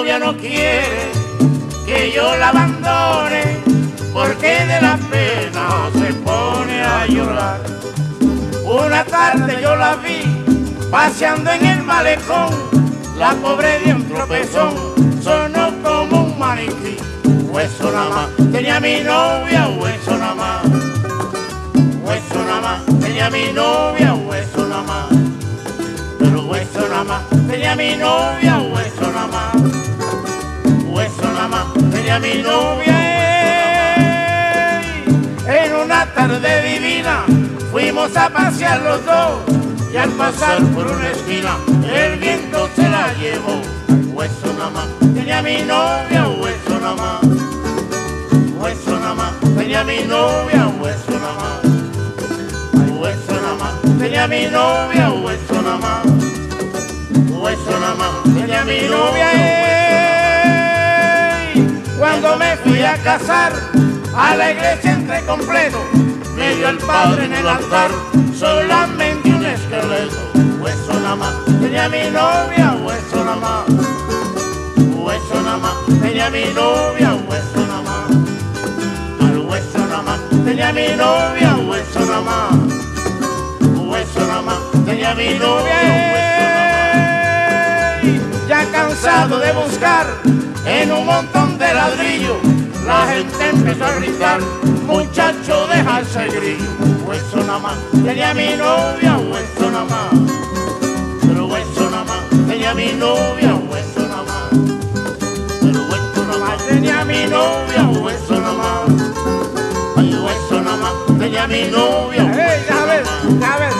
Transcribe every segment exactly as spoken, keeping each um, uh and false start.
novia no quiere que yo la abandone, porque de la pena se pone a llorar. Una tarde yo la vi paseando en el malecón, la pobre dio un tropezón, sonó como un maniquí. Hueso nada más tenía mi novia, hueso nada más. Hueso nada más tenía mi novia, hueso nada más. Pero hueso nada más tenía mi novia, hueso nada más. Hueso nada más tenía mi novia. En una tarde divina fuimos a pasear los dos, y al pasar por una esquina el viento se la llevó. Hueso nada más tenía mi novia, hueso nada más. Hueso nada más tenía mi novia, hueso nada más. Hueso nada más tenía mi novia, hueso nada más. Hueso nada más tenía mi novia. Cuando me fui a casar, a la iglesia entré completo, me dio el padre en el altar solamente un esqueleto. Hueso nada más tenía mi novia, hueso nada más. Hueso nada más tenía mi novia, hueso nada más. Al hueso nada más tenía mi novia, hueso nada más. Hueso nada más tenía mi novia, hueso nada más. Ya cansado de buscar en un montón de ladrillos, la gente empezó a gritar: muchacho, deja ese grillo. Hueso nada más tenía mi novia, hueso nada más. Pero hueso nada más tenía mi novia, hueso nada más. Pero hueso nada más tenía mi novia, hueso nada más. Ay, hueso nada más tenía mi novia, hueso hey, ya ves, ya ves.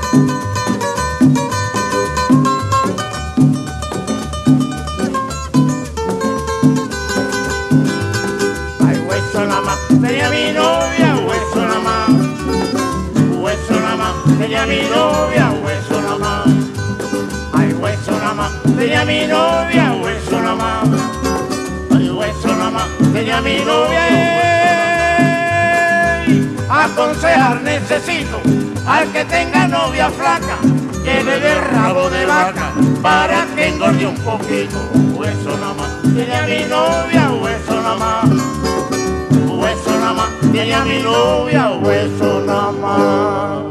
Hueso nada más tenía mi novia, hueso nada más. Hueso nada más tenía mi novia, hueso nada más. Ay, hueso nada más tenía mi novia, hueso nada más. Ay, hueso nada más tenía mi novia. Aconsejar necesito al que tenga novia flaca, que le dé rabo de vaca para que engorde un poquito. Hueso nada más tenía mi novia, hueso nada más. Hueso nada más tenía mi novia, hueso nada más.